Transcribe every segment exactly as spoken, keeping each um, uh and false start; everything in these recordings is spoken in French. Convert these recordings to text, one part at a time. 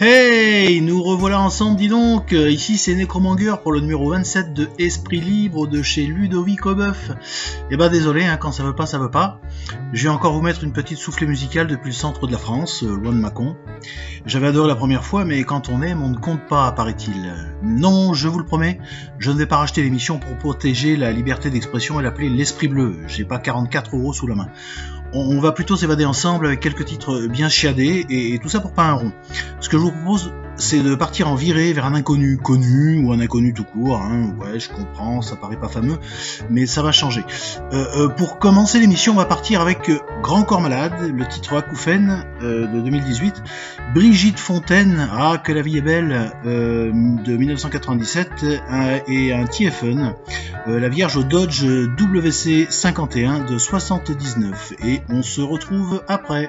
Hey, nous revoilà ensemble, dis donc. Ici c'est Necromonger pour le numéro vingt-sept de Esprit Libre de chez Ludovic Aubeuf. Et bah désolé, hein, quand ça veut pas, ça veut pas. Je vais encore vous mettre une petite soufflée musicale depuis le centre de la France, euh, loin de Mâcon. J'avais adoré la première fois, mais quand on aime, on ne compte pas, paraît-il. Non, je vous le promets, je ne vais pas racheter l'émission pour protéger la liberté d'expression et l'appeler l'Esprit Bleu. J'ai pas quarante-quatre euros sous la main. On va plutôt s'évader ensemble avec quelques titres bien chiadés, et tout ça pour pas un rond. Ce que je vous propose, c'est de partir en virée vers un inconnu connu, ou un inconnu tout court, hein. Ouais, je comprends, ça paraît pas fameux, mais ça va changer. Euh, euh, pour commencer l'émission, on va partir avec euh, Grand Corps Malade, le titre Acouphène euh, de deux mille dix-huit, Brigitte Fontaine, Ah que la vie est belle, euh, de dix-neuf cent quatre-vingt-dix-sept, euh, et un T F N, euh, la Vierge Dodge W C cinquante et un de soixante-dix-neuf, et on se retrouve après.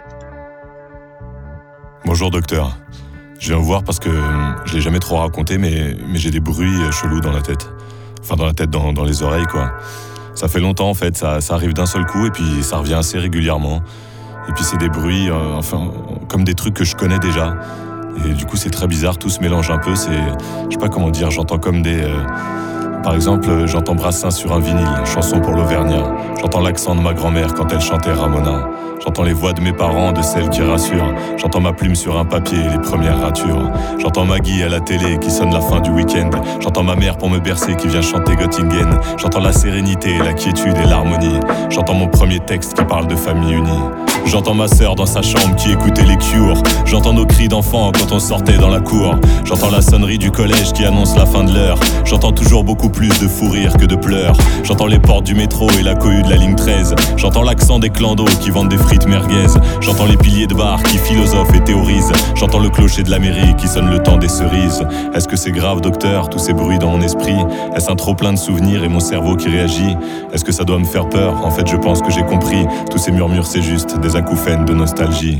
Bonjour docteur, je viens vous voir parce que je l'ai jamais trop raconté, mais, mais j'ai des bruits chelous dans la tête. Enfin dans la tête, dans, dans les oreilles quoi. Ça fait longtemps en fait, ça, ça arrive d'un seul coup et puis ça revient assez régulièrement. Et puis c'est des bruits, euh, enfin comme des trucs que je connais déjà. Et du coup c'est très bizarre, tout se mélange un peu, c'est, je sais pas comment dire, j'entends comme des... Euh, par exemple, j'entends Brassens sur un vinyle, chanson pour l'Auvergnat. J'entends l'accent de ma grand-mère quand elle chantait Ramona. J'entends les voix de mes parents, de celles qui rassurent. J'entends ma plume sur un papier et les premières ratures. J'entends Maggie à la télé qui sonne la fin du week-end. J'entends ma mère pour me bercer qui vient chanter Göttingen. J'entends la sérénité, la quiétude et l'harmonie. J'entends mon premier texte qui parle de famille unie. J'entends ma sœur dans sa chambre qui écoutait les Cures. J'entends nos cris d'enfants quand on sortait dans la cour. J'entends la sonnerie du collège qui annonce la fin de l'heure. J'entends toujours beaucoup plus de fou rire que de pleurs. J'entends les portes du métro et la cohue de la ligne treize. J'entends l'accent des clandos qui vendent des frites merguez. J'entends les piliers de bar qui philosophent et théorisent. J'entends le clocher de la mairie qui sonne le temps des cerises. Est-ce que c'est grave docteur, tous ces bruits dans mon esprit? Est-ce un trop plein de souvenirs et mon cerveau qui réagit? Est-ce que ça doit me faire peur? En fait je pense que j'ai compris. Tous ces murmures c'est juste des acouphènes de nostalgie.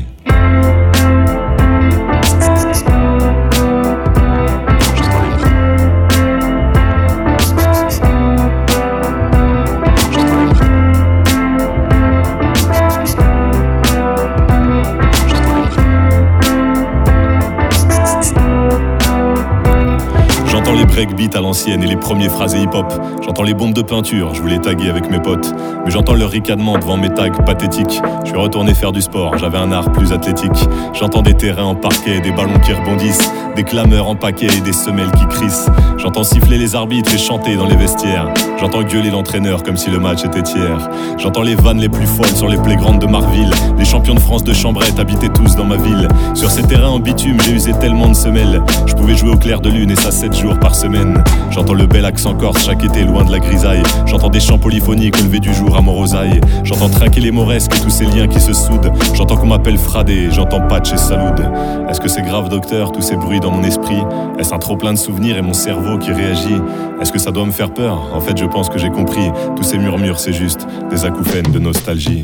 Breakbeat à l'ancienne et les premiers phrasés hip-hop. J'entends les bombes de peinture, je voulais taguer avec mes potes. Mais j'entends leur ricanement devant mes tags pathétiques. Je suis retourné faire du sport, j'avais un art plus athlétique. J'entends des terrains en parquet, des ballons qui rebondissent, des clameurs en paquet et des semelles qui crissent. J'entends siffler les arbitres et chanter dans les vestiaires. J'entends gueuler l'entraîneur comme si le match était tiers. J'entends les vannes les plus folles sur les playgrounds de Marville. Les champions de France de Chambrette habitaient tous dans ma ville. Sur ces terrains en bitume, j'ai usé tellement de semelles. Je pouvais jouer au clair de lune et ça sept jours par semaine. J'entends le bel accent corse chaque été loin de la grisaille. J'entends des chants polyphoniques au lever du jour à Morosaille. J'entends trinquer les mauresques et tous ces liens qui se soudent. J'entends qu'on m'appelle Fradé, j'entends Patch et Saloud. Est-ce que c'est grave docteur, tous ces bruits dans mon esprit? Est-ce un trop plein de souvenirs et mon cerveau qui réagit? Est-ce que ça doit me faire peur? En fait je pense que j'ai compris. Tous ces murmures c'est juste des acouphènes de nostalgie.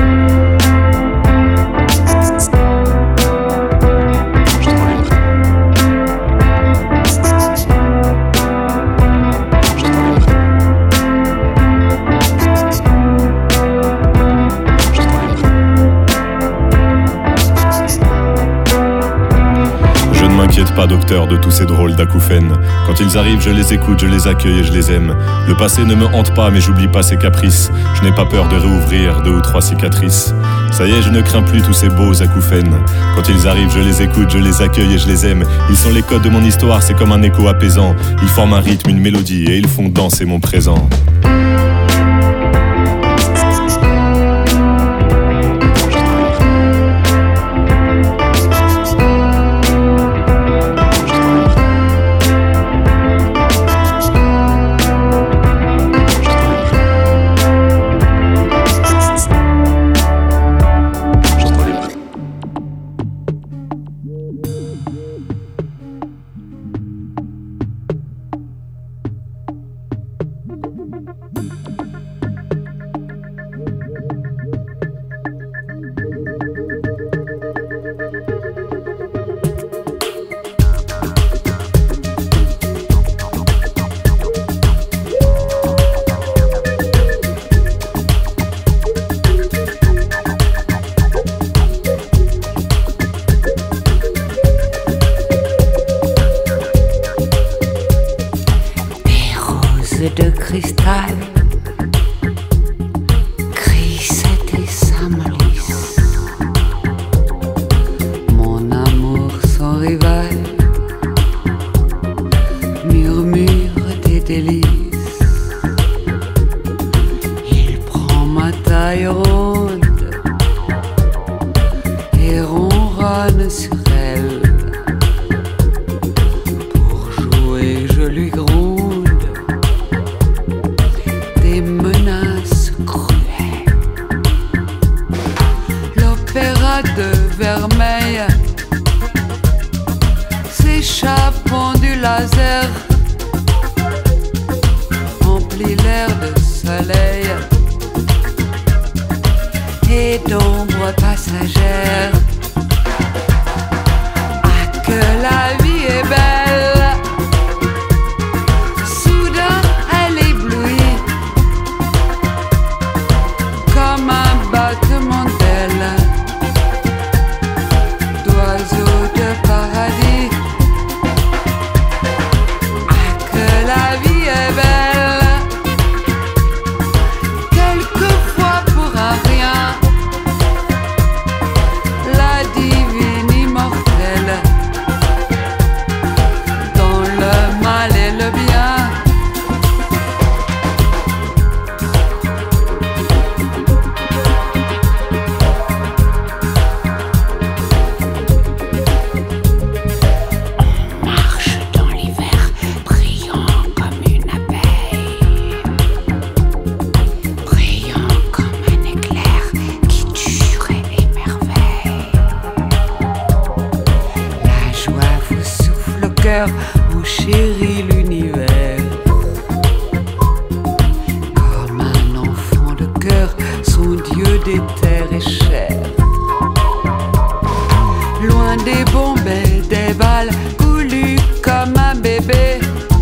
T'inquiète pas docteur de tous ces drôles d'acouphènes. Quand ils arrivent je les écoute, je les accueille et je les aime. Le passé ne me hante pas mais j'oublie pas ses caprices. Je n'ai pas peur de réouvrir deux ou trois cicatrices. Ça y est je ne crains plus tous ces beaux acouphènes. Quand ils arrivent je les écoute, je les accueille et je les aime. Ils sont les codes de mon histoire, c'est comme un écho apaisant. Ils forment un rythme, une mélodie et ils font danser mon présent. étoiles. Crissette et Saint-Maurice. Mon amour sans rival murmure des délices. Il prend ma taille ronde et ronronne sur elle. Pour jouer, je lui gronde des menaces cruelles. L'opéra de Vermeil s'échappant du laser emplit l'air de soleil et d'ombres passagères. Ah, que la vie est belle! Soudain, elle éblouit comme un battement d'ailes d'oiseaux de paradis. Ah, que la vie est belle! Quelquefois pour un rien, la divine immortelle, dans le mal et le bien. On marche dans l'hiver, brillant comme une abeille, brillant comme un éclair qui dure et émerveille. La joie vous souffle au cœur, mon chéri l'univers. Comme un enfant de cœur, son Dieu des terres et chair. Loin des bombes et des balles, goulu comme un bébé.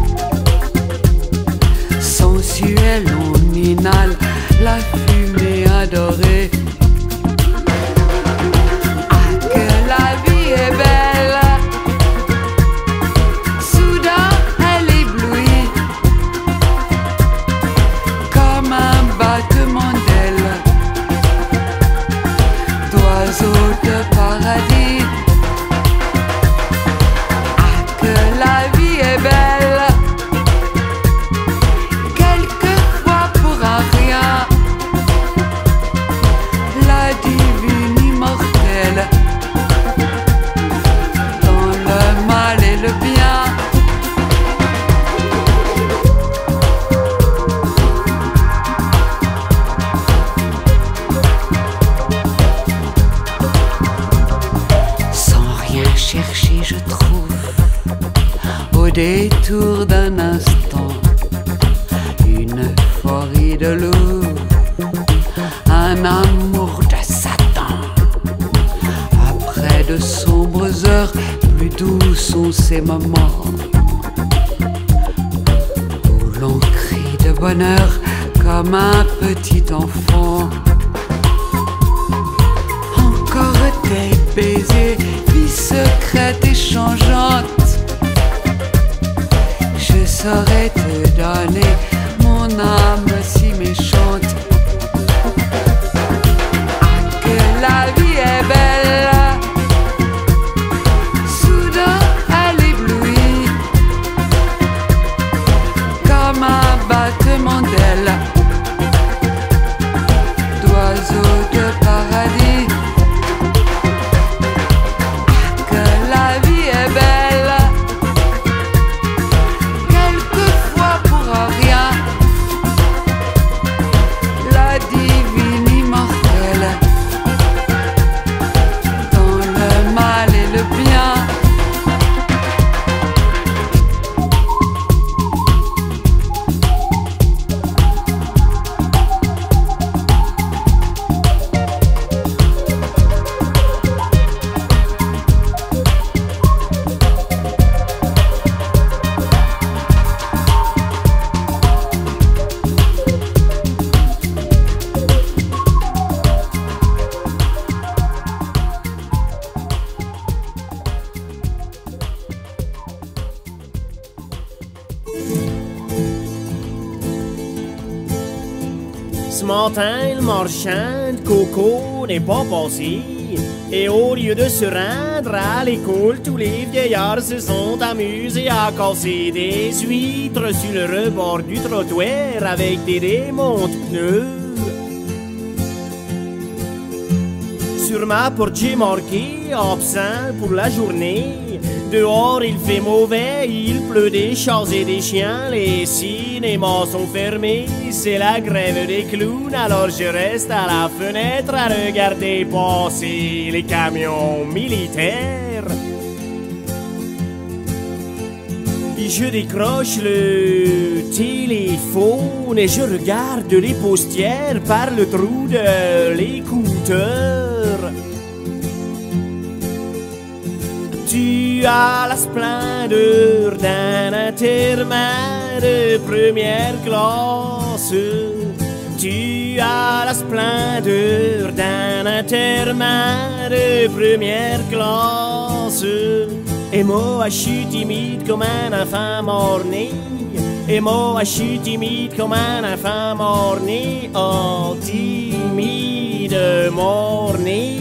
Sensuel, on inhale la fumée adorée. Ah, que la vie est belle! Soudain, elle éblouit comme un battement d'ailes d'oiseaux de paradis. Ah, que la vie est belle! Quelquefois pour un rien, la divine immortelle, dans le mal et le bien. Sans rien chercher, je trouve, au détour d'un instant, une euphorie de loup, un amour de Satan. Après de sombres heures, plus doux sont ces moments où l'on crie de bonheur comme un petit enfant. Encore des baisers, vie secrète et changeante. Je saurais te donner mon âme si méchante. Ah, que la vie est belle! Soudain, elle éblouit comme un battement d'ailes d'oiseaux de paradis. Ah, que Ce matin, le marchand de coco n'est pas passé. Et au lieu de se rendre à l'école, tous les vieillards se sont amusés à casser des huîtres sur le rebord du trottoir avec des démonte-pneus. Sur ma porte j'ai marqué absent pour la journée. Dehors il fait mauvais, il pleut des chats et des chiens. Les cinémas sont fermés, c'est la grève des clowns. Alors je reste à la fenêtre à regarder passer les camions militaires. Et je décroche le téléphone et je regarde les postières par le trou de l'écouteur. Tu as la splendeur d'un internat de première classe. Tu as la splendeur d'un internat de première classe. Et moi je suis timide comme un enfant mort-né. Et moi je suis timide comme un enfant mort-né. Oh, timide mort-né.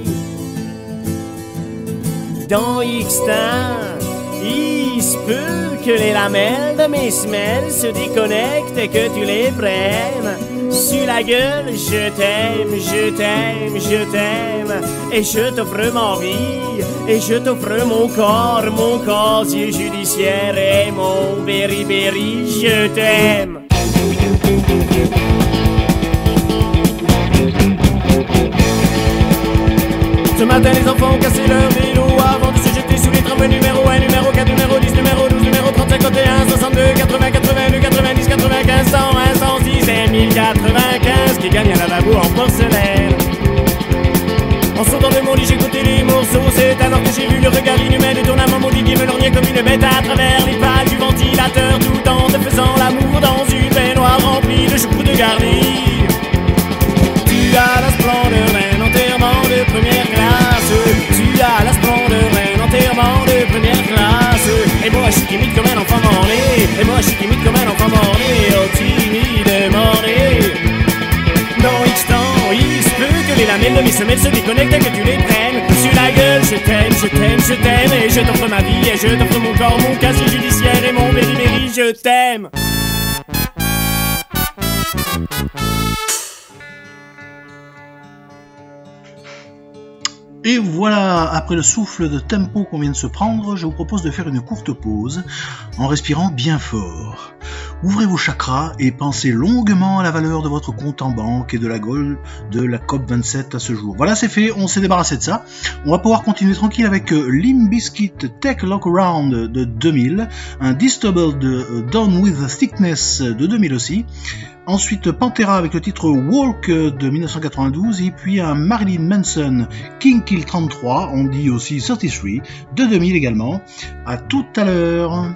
Dans X-temps, il se peut que les lamelles de mes semelles se déconnectent et que tu les prennes. Sur la gueule, je t'aime, je t'aime, je t'aime. Et je t'offre ma vie, et je t'offre mon corps, mon casier judiciaire et mon berry-berry, je t'aime. Ce matin les enfants ont cassé leur vélo avant de se jeter sous les tramways numéro un, numéro quatre, numéro dix, numéro douze, numéro trente, cinquante et un, soixante-deux, quatre-vingts, quatre-vingt-deux, quatre-vingt-dix, quatre-vingt-quinze, cent un, cent dix et mille quatre-vingt-quinze qui gagnent un lavabo en porcelaine. En sautant de mon lit j'écoutais les morceaux. C'est alors que j'ai vu le regard inhumain de ton amant maudit qui me lorgnait comme une bête à travers les pales du ventilateur, tout en te faisant l'amour dans une baignoire remplie de choucroute de garni. Tu as la splendeur d'un enterrement de première classe. Tu as la splendeur d'un enterrement de première classe. Et moi je suis timide comme un enfant mort-né. Et moi je suis timide comme un enfant mort-né. Oh timide mort-né. Dans X-temps, il se peut que les lamelles de mes semelles se déconnectent et que tu les prennes. Sur la gueule, je t'aime, je t'aime, je t'aime. Et je t'offre ma vie, et je t'offre mon corps, mon casier judiciaire et mon berry-berry, je t'aime. Et voilà, après le souffle de tempo qu'on vient de se prendre, je vous propose de faire une courte pause en respirant bien fort. Ouvrez vos chakras et pensez longuement à la valeur de votre compte en banque et de la gueule de la C O P vingt-sept à ce jour. Voilà, c'est fait, on s'est débarrassé de ça. On va pouvoir continuer tranquille avec Limp Bizkit Take a Look Around de deux mille, un Disturbed de Down with the Thickness de deux mille aussi. Ensuite Pantera avec le titre Walk de dix-neuf cent quatre-vingt-douze et puis un Marilyn Manson King Kill trente-trois, on dit aussi trente-trois, de deux mille également. À tout à l'heure.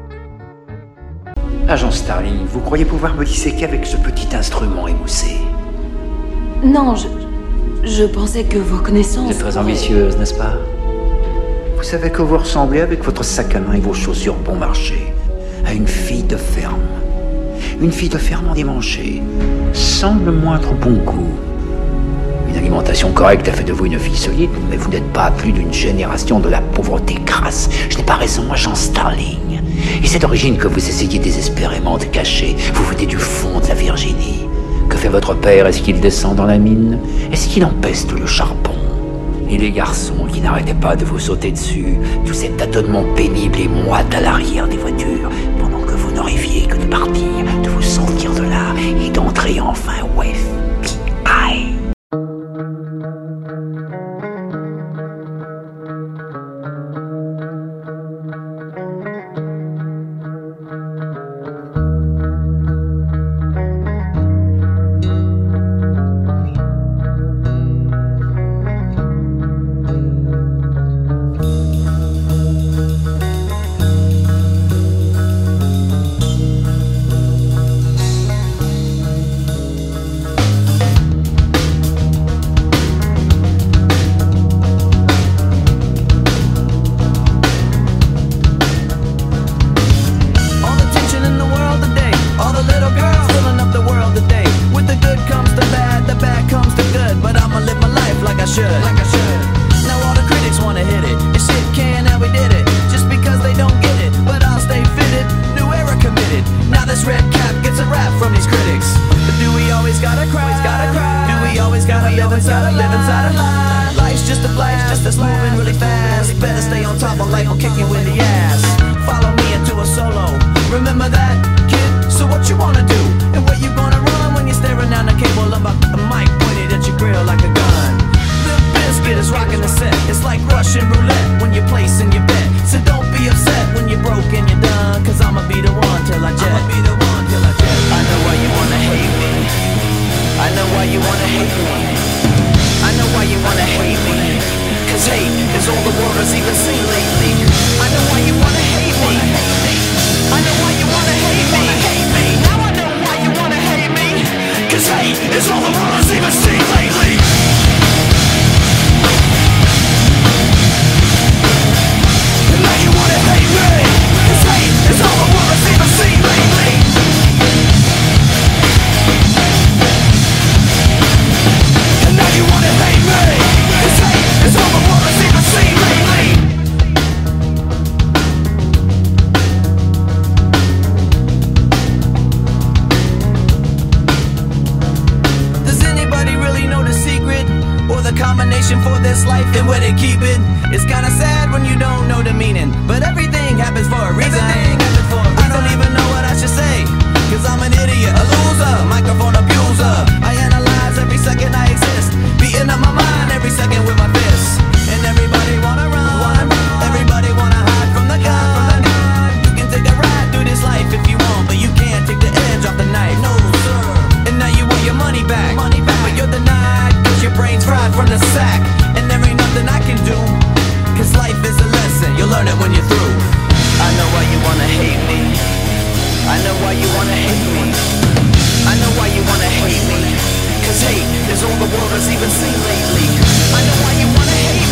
Agent Starling, vous croyez pouvoir me disséquer avec ce petit instrument émoussé? Non, je... je pensais que vos connaissances... C'est très ambitieuse, n'est-ce pas? Vous savez que vous ressemblez avec votre sac à main et vos chaussures bon marché à une fille de ferme. Une fille de ferme endimanchée, sans le moindre bon goût. Une alimentation correcte a fait de vous une fille solide, mais vous n'êtes pas à plus d'une génération de la pauvreté crasse. Je n'ai pas raison, agent Starling. Et c'est d'origine que vous essayez désespérément de cacher. Vous venez du fond de la Virginie. Que fait votre père? Est-ce qu'il descend dans la mine? Est-ce qu'il empeste le charbon? Et les garçons qui n'arrêtaient pas de vous sauter dessus, tout cet tâtonnement pénible et moite à l'arrière des voitures, pendant que vous n'arriviez que de partir, de vous sortir de là et d'entrer enfin au F B I. Critics wanna hit it, and shit can, and we did it. Just because they don't get it, but I'll stay fitted. New era committed. Now this red cap gets a rap from these critics. But do we always gotta cry? Gotta cry. Do we always gotta live inside a live inside a lie? Life's just a blast, just that's moving really fast. Better stay on top of life or kick you in the ass. Follow me into a solo. Remember that, kid? So what you wanna do? And where you gonna run when you're staring down the cable of a, a mic pointed at your grill like a gun? The biscuit is rocking the set. It's like Russian roulette when you're placing your bet. So don't be upset when you're broke and you're done. Cause I'ma be the one till I jet. I'ma be the one till I jet. I know why you wanna hate me. I know why you wanna hate me. I know why you wanna hate me. Cause hate is all the world has even seen lately. I know why you wanna hate me. I know why you wanna hate me. Now I know why you wanna hate me. Cause hate is all the world has even seen lately. And now you wanna hate me. Cause hate is all the world has even seen lately. And now you wanna hate me. Cause hate is all the world has even seen lately. Does anybody really know the secret? Or the combination for this life and where they keep it? It's kinda sad when you don't know the meaning, but everything happens for a reason. I don't even know what I should say, cause I'm an idiot, a loser, microphone abuser. I analyze every second I exist, beating up my mind every second with my fists. And everybody wanna run, everybody wanna hide from the gun. You can take a ride through this life if you want, but you can't take the edge off the knife. No sir. And now you want your money back, money back. But you're denied, cause your brain's fried from the sack. And there ain't nothing I can do, cause life is a lesson, you'll learn it when you're through. I know why you wanna hate me. I know why you wanna hate me. I know why you wanna hate me. Cause hate is all the world has even seen lately. I know why you wanna hate me.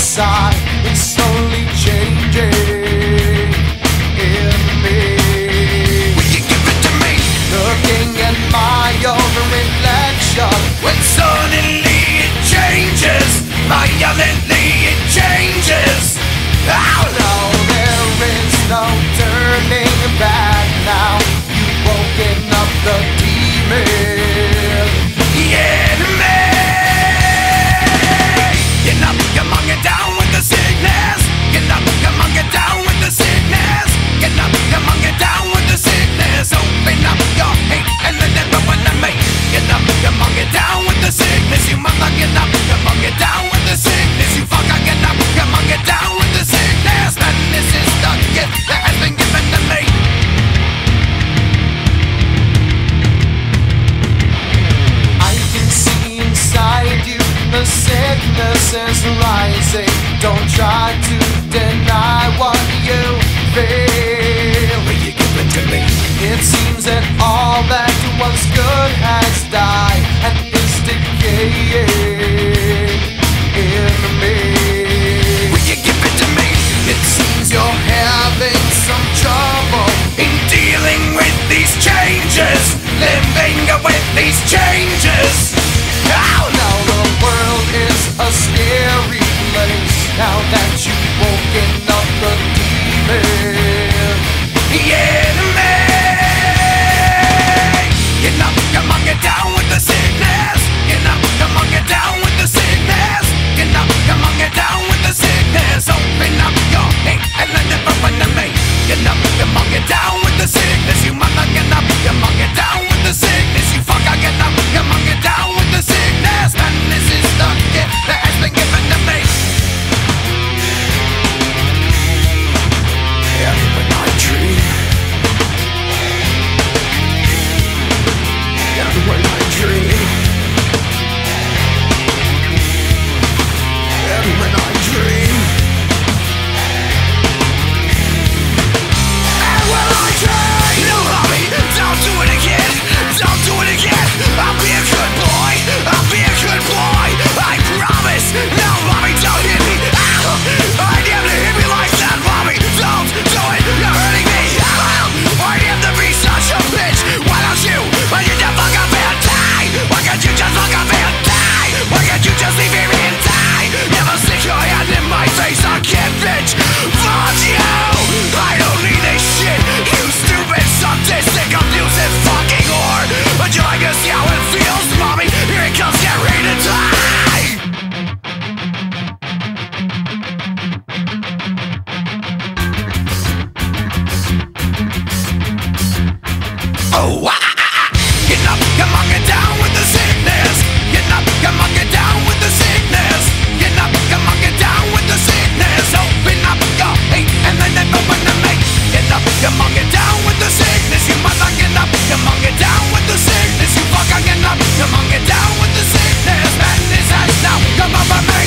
inside is slowly changing in me. Will you give it to me? Looking at my own reflection, when suddenly it changes, violently it changes. Oh no, there is no turning back now. You've woken up the demon in me. Get up, come on, get down with the sickness. Get up, come on, get down with the sickness. Get up, come on, get down with the sickness. Open up your hate and let it open to me. Get up, come on, get down with the sickness. You mother, get up, come on, get down with the sickness. You fucker, get up, come on, get down with the sickness. And this is the gift that has been given to me. I can see inside you the sickness is rising. Don't try to deny what you feel. Will you give it to me? It seems that all that was good has died and is decaying in me. Will you give it to me? It seems you're having some trouble in dealing with these changes, living with these changes. Oh no, the world is a scary place now that you've woken up the demon in me. Get up, come on, get down with the sickness. Get up, come on, get down with the sickness. Get up, come on, get down with the sickness. Open up your hate and let it open to me. Get up, come on, get down with the sickness. You mother, get up, come on, get down with the sickness. You fucker, get up, come on, get down with the sickness. And this is the gift that has been given to me. Yeah, when I dream, yeah, when I dream, yeah, when I dream, and when I dream. No, mommy, don't do it again. Don't do it again. I'll be a good boy. I'll be a good boy. I promise. No, mommy, don't hit me. Ow! I never hit me like that, mommy. Don't do it. You're hurting me. Ow! I have to be such a bitch. Why don't you? Why you just fuck up and die? Why can't you just fuck up and die? Why can't you just leave me and die? Never stick your hand in my face again, bitch. Fuck you. I don't need this shit. You stupid, sadistic, abusive fucking whore. Would you like to see how it feels, mommy? Here it comes, get ready to die. Oh, ah, ah, ah. Get up, come on, get down with the sickness. Get up, come on, get down with the sickness. Get up, come on, get down with the sickness. Open up your hate and then it open to me. Get up, come on, get down with the sickness. You mother, get up, come on, get down with the sickness. You fucker, get up, come on, get down with the sickness. Madness has now come over me.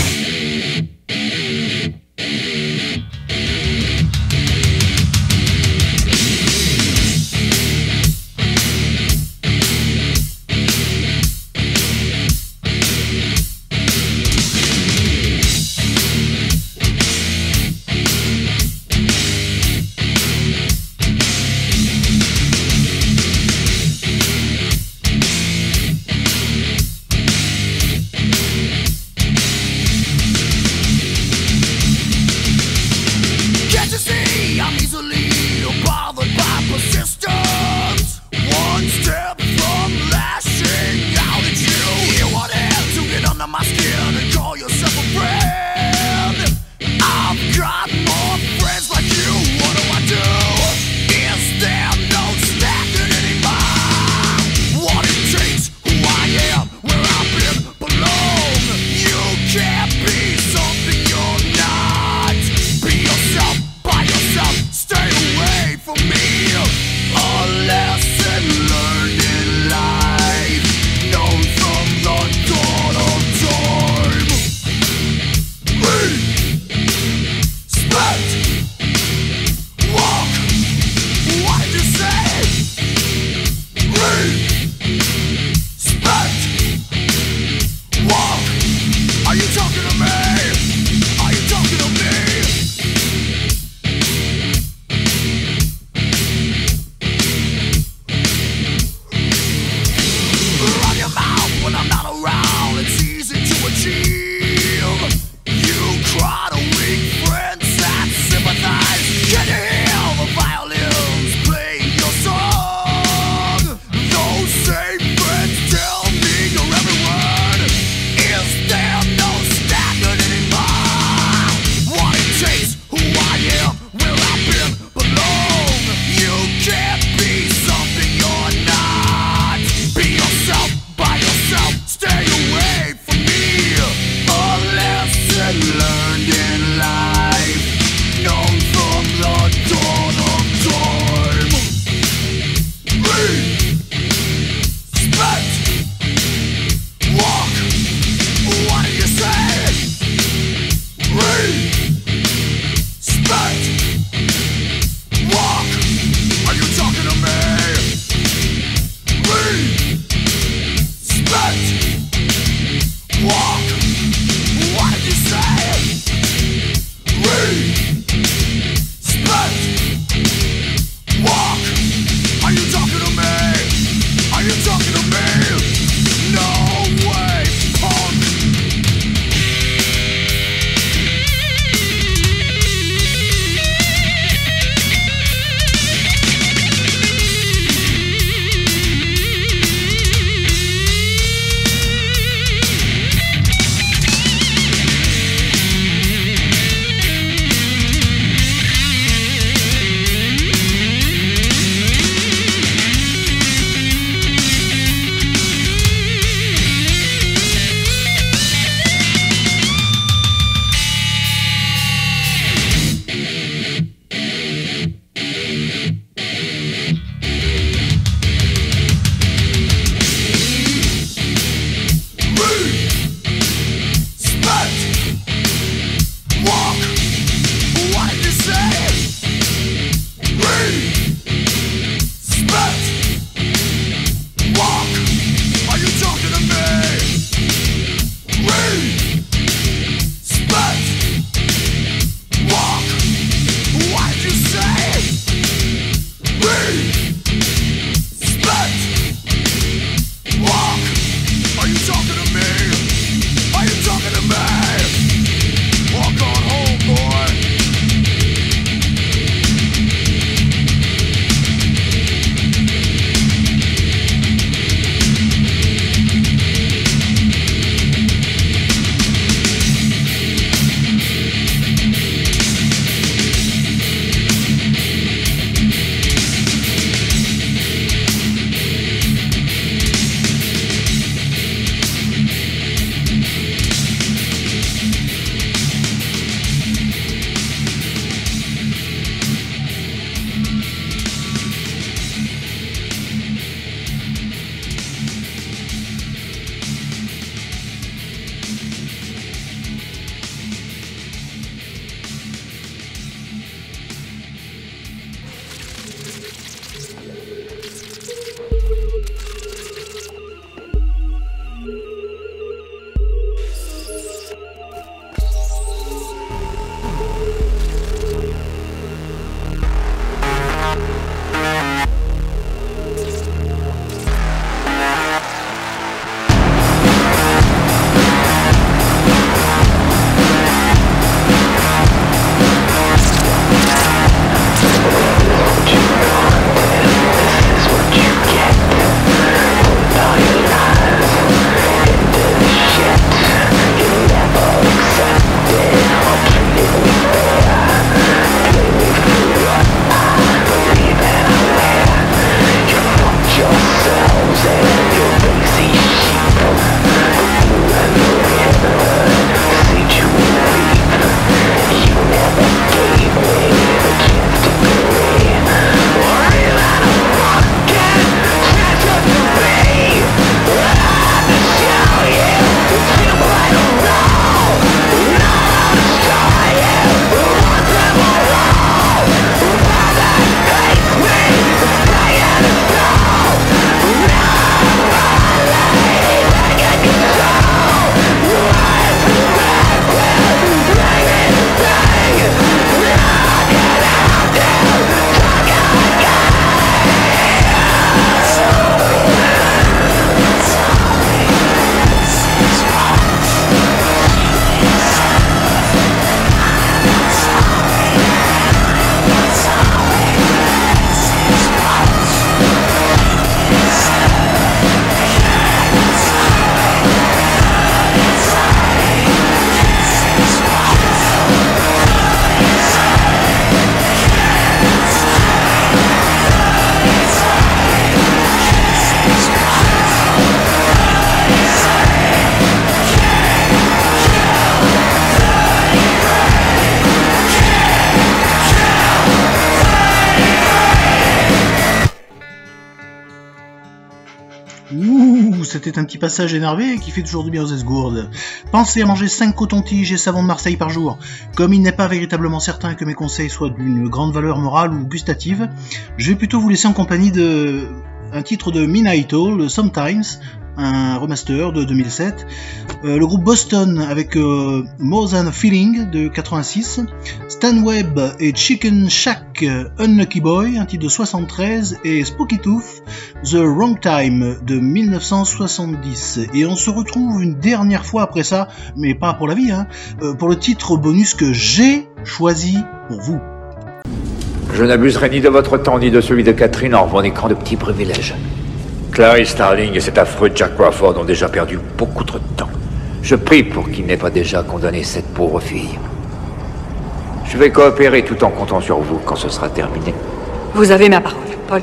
c'était un petit passage énervé qui fait toujours du bien aux esgourdes. Pensez à manger cinq cotons-tiges et savon de Marseille par jour. Comme il n'est pas véritablement certain que mes conseils soient d'une grande valeur morale ou gustative, je vais plutôt vous laisser en compagnie de un titre de Minaito, le Sometimes, un remaster de deux mille sept, euh, le groupe Boston avec euh, More Than a Feeling de quatre-vingt-six, Stan Webb et Chicken Shack, Unlucky Boy, un titre de soixante-treize, et Spooky Tooth, The Wrong Time de mille neuf cent soixante-dix. Et on se retrouve une dernière fois après ça, mais pas pour la vie, hein, euh, pour le titre bonus que j'ai choisi pour vous. Je n'abuserai ni de votre temps ni de celui de Catherine en revendiquant de petits privilèges. Clarice Starling et cet affreux Jack Crawford ont déjà perdu beaucoup trop de temps. Je prie pour qu'ils n'aient pas déjà condamné cette pauvre fille. Je vais coopérer tout en comptant sur vous quand ce sera terminé. Vous avez ma parole, Paul.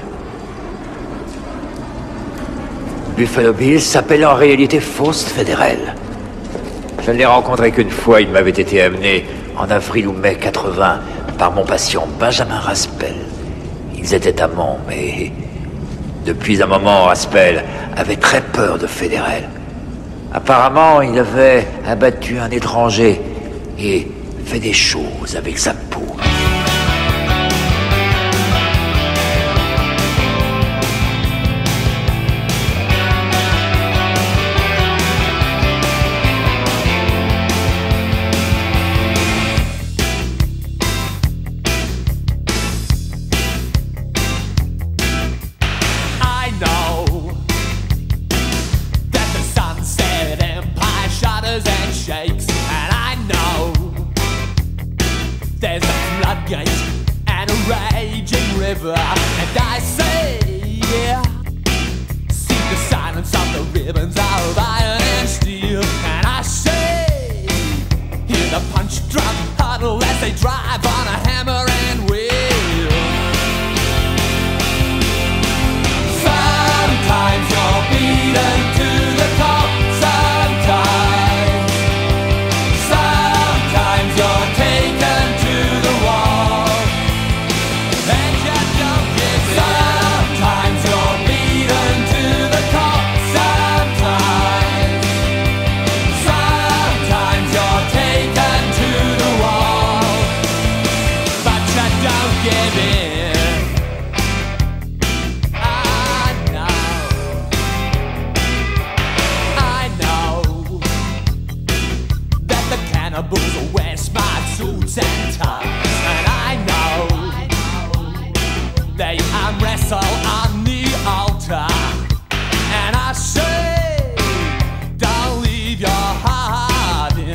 Buffalo Bill s'appelle en réalité Faust Federel. Je ne l'ai rencontré qu'une fois, il m'avait été amené en avril ou mai quatre-vingts par mon patient Benjamin Raspel. Ils étaient amants, mais depuis un moment, Raspel avait très peur de Federel. Apparemment, il avait abattu un étranger et fait des choses avec sa peau.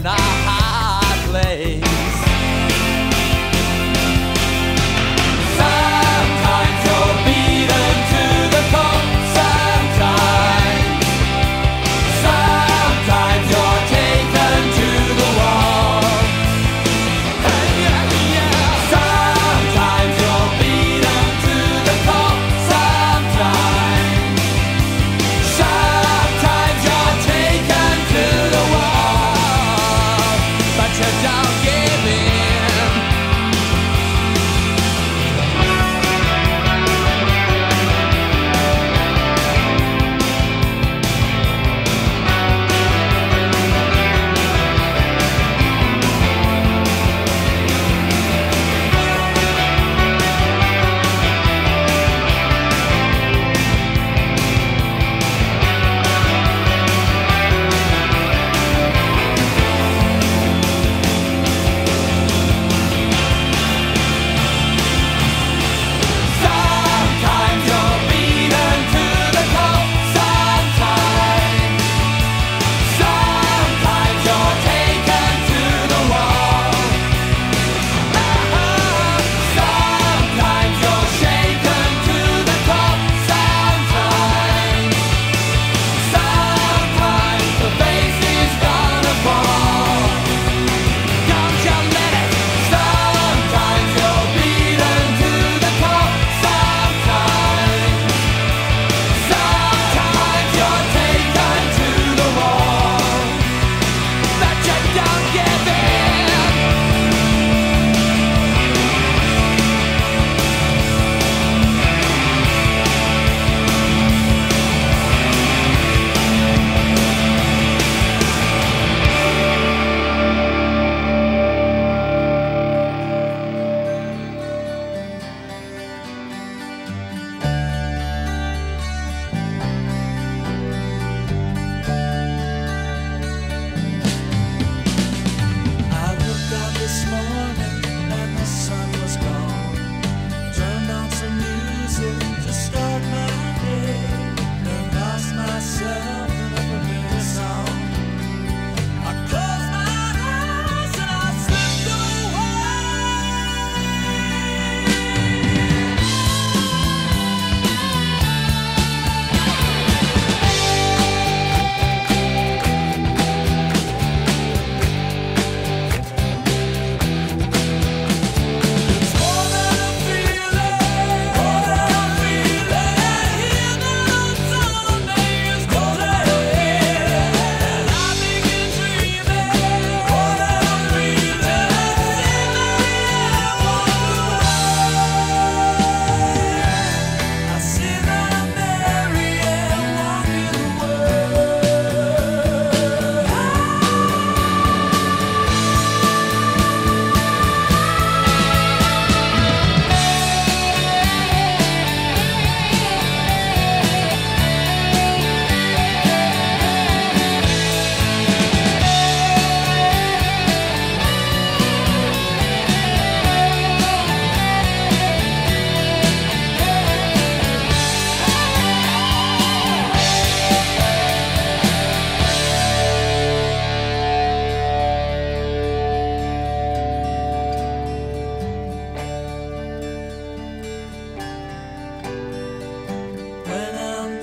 Sometimes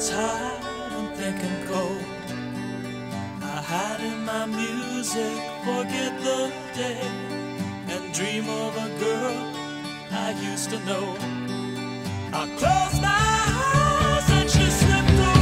tired and thinking cold. I hide in my music, forget the day, and dream of a girl I used to know. I close my eyes and she slipped away.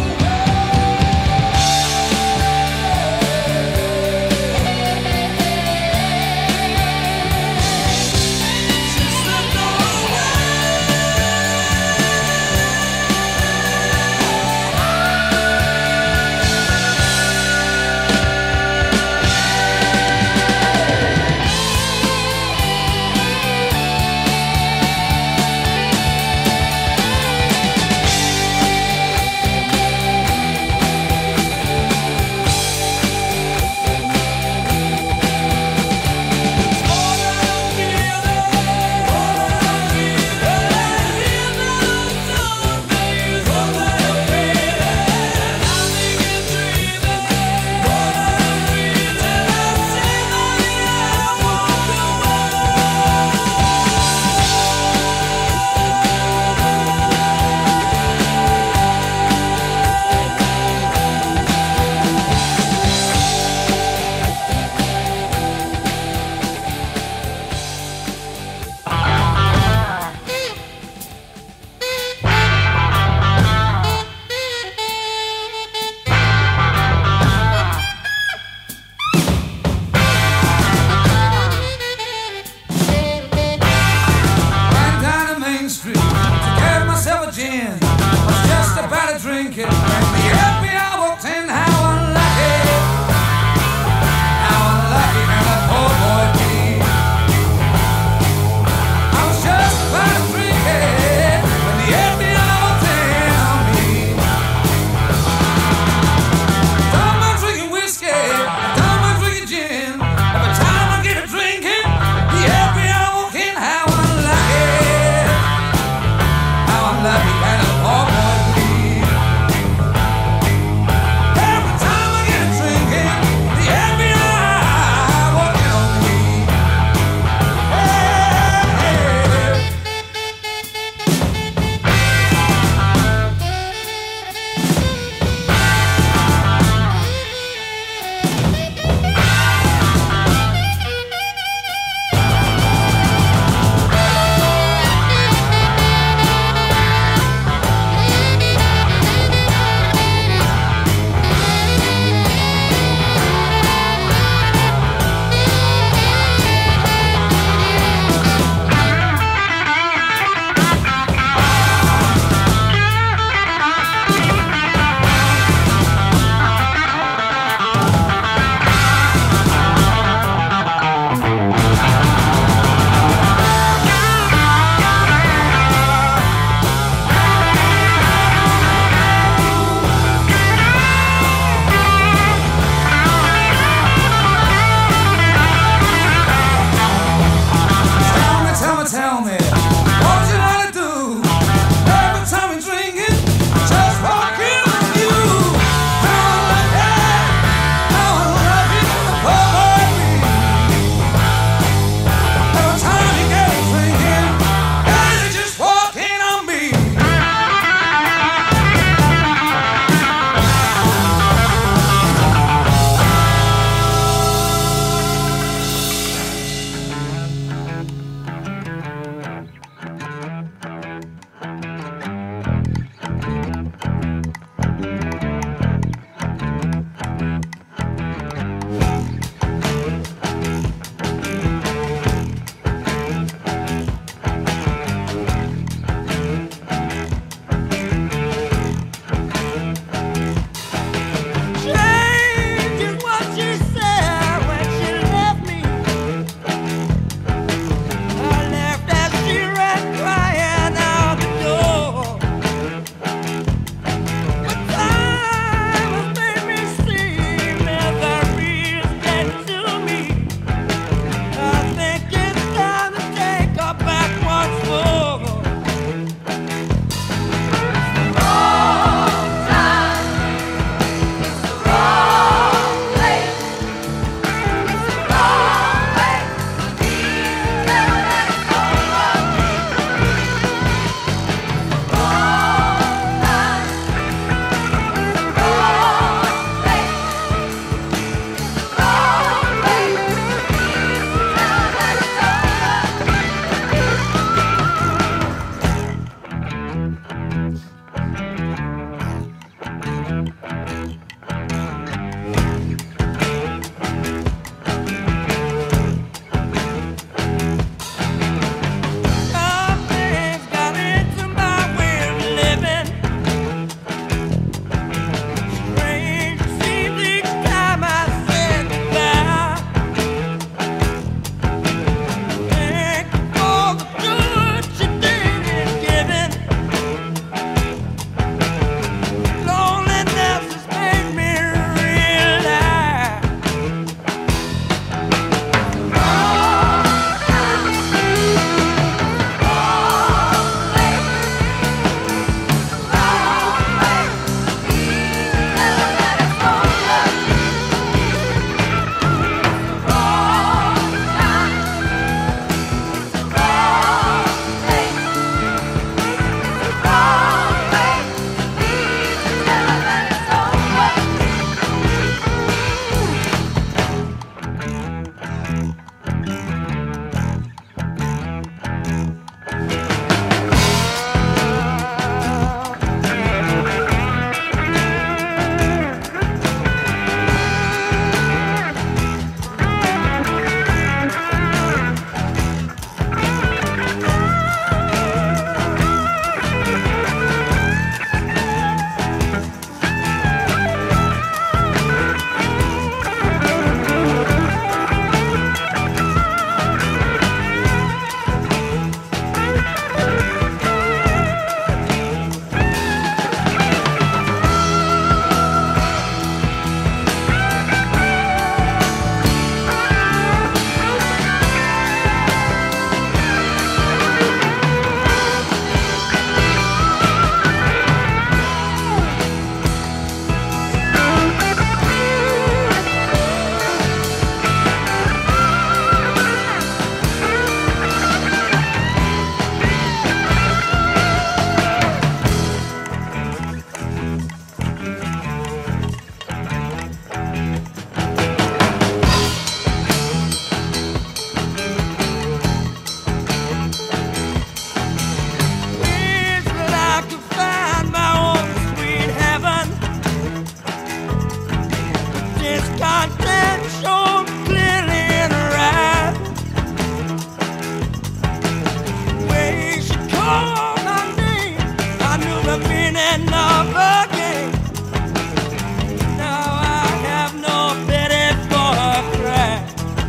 and love again. Now I have no pity for her cry.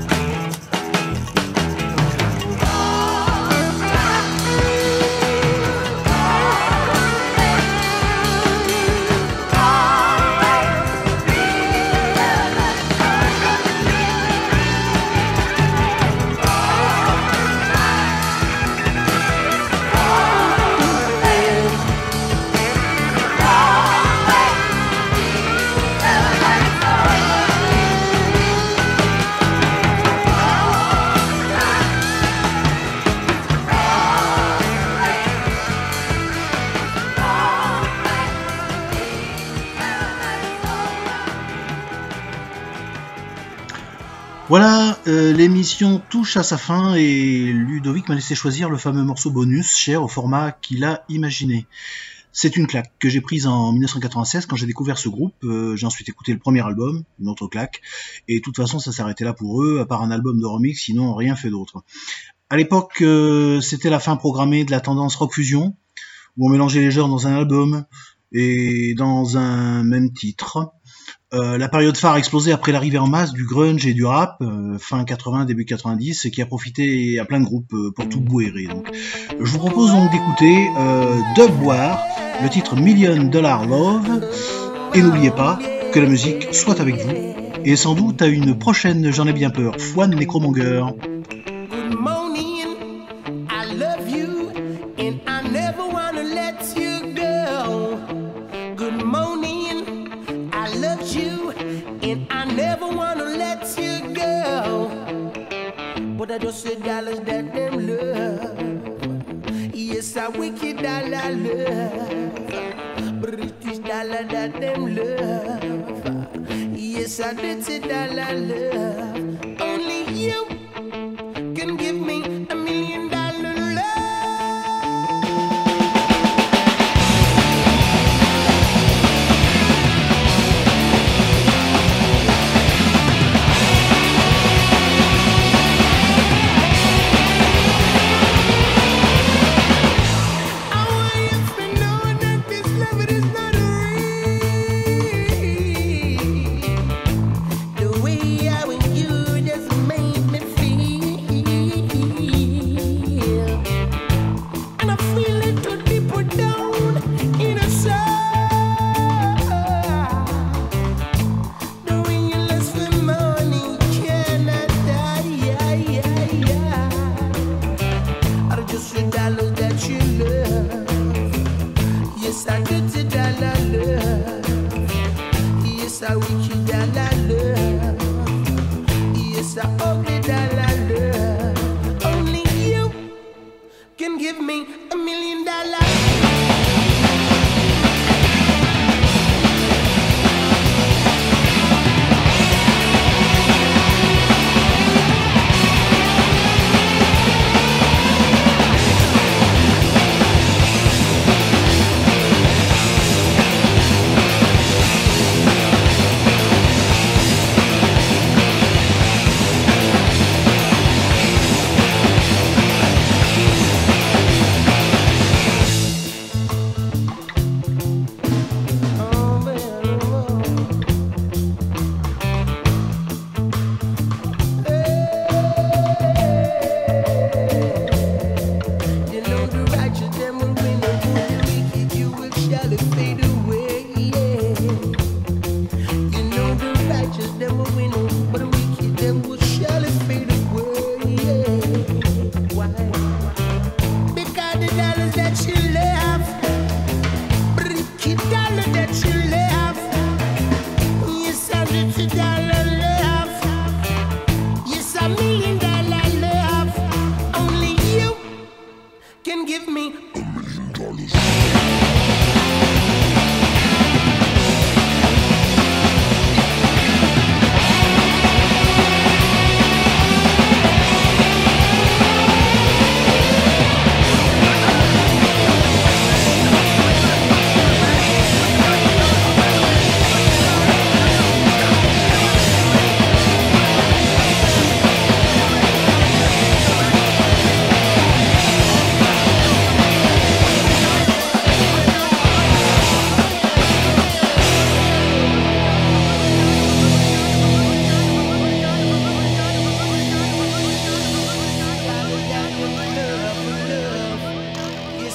Voilà, euh, l'émission touche à sa fin et Ludovic m'a laissé choisir le fameux morceau bonus cher au format qu'il a imaginé. C'est une claque que j'ai prise en dix-neuf cent quatre-vingt-seize quand j'ai découvert ce groupe. Euh, j'ai ensuite écouté le premier album, une autre claque, et de toute façon ça s'arrêtait là pour eux, à part un album de remix, sinon rien fait d'autre. À l'époque, euh, c'était la fin programmée de la tendance rock fusion, où on mélangeait les genres dans un album et dans un même titre. Euh, la période phare a explosé après l'arrivée en masse du grunge et du rap, euh, fin quatre-vingts, début quatre-vingt-dix, qui a profité à plein de groupes euh, pour tout bourrer. Donc, je vous propose donc d'écouter euh, Dub War, le titre Million Dollar Love, et n'oubliez pas que la musique soit avec vous, et sans doute à une prochaine, j'en ai bien peur, Fouane Necromonger. Good morning, I love you, and I never wanna let you go. Good morning, I love you, and I never wanna let you go. But I just say dollars that them love. Yes, I wicked dollar love. British dollar that them love. Yes, I dirty dollar love. Only you can give me a million dollar love.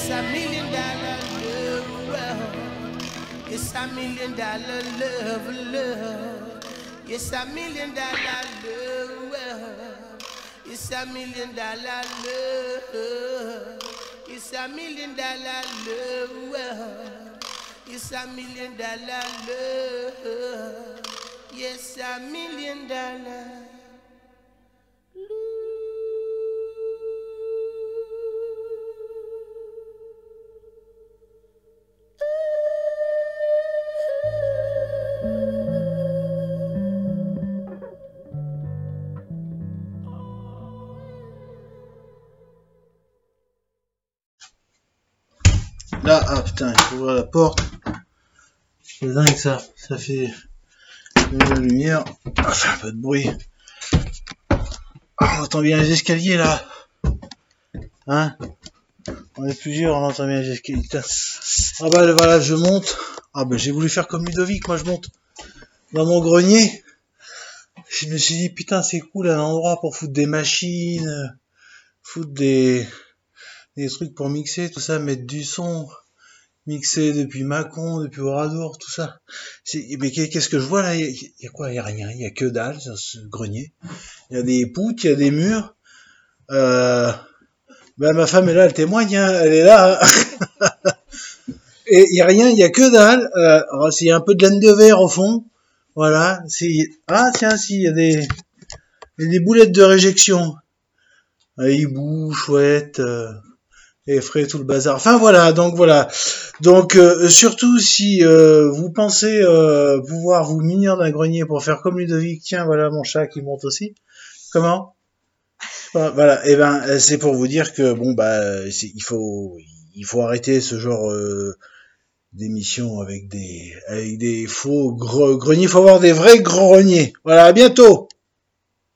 It's a million dollar love. It's a million dollar love, love. It's a million dollar love. It's a million dollar love. It's a million dollar love. It's a million dollar love. Yes, a million dollar. Là, ah putain, il faut ouvrir la porte. C'est dingue ça, ça fait de la lumière, ça fait un peu de bruit. Ah, on entend bien les escaliers là. Hein? On est plusieurs, on entend bien les escaliers. Putain. Ah bah voilà, je monte. Ah bah j'ai voulu faire comme Ludovic, moi je monte dans mon grenier. Je me suis dit putain c'est cool un endroit pour foutre des machines, foutre des... des trucs pour mixer, tout ça, mettre du son, mixer depuis Mâcon, depuis Oradour, tout ça. C'est... Mais qu'est-ce que je vois là? Il y, y a quoi? Il y a rien, il y a que dalle dans ce grenier. Il y a des poutres, il y a des murs. Euh... Ben ma femme est là, elle témoigne, hein, elle est là. Hein. Et il y a rien, il y a que dalle. Euh, alors, il y a un peu de laine de verre au fond. Voilà. C'est... Ah tiens, si, il y a des, il y a des boulettes de réjection. Euh, hibou, chouette. Euh... et frais tout le bazar. Enfin voilà, donc voilà. Donc euh, surtout si euh, vous pensez euh, pouvoir vous munir d'un grenier pour faire comme Ludovic, tiens voilà mon chat qui monte aussi. Comment? Voilà, et ben c'est pour vous dire que bon bah c'est, il faut il faut arrêter ce genre euh, d'émission avec des avec des faux gre- greniers. Il faut avoir des vrais greniers. Voilà, à bientôt.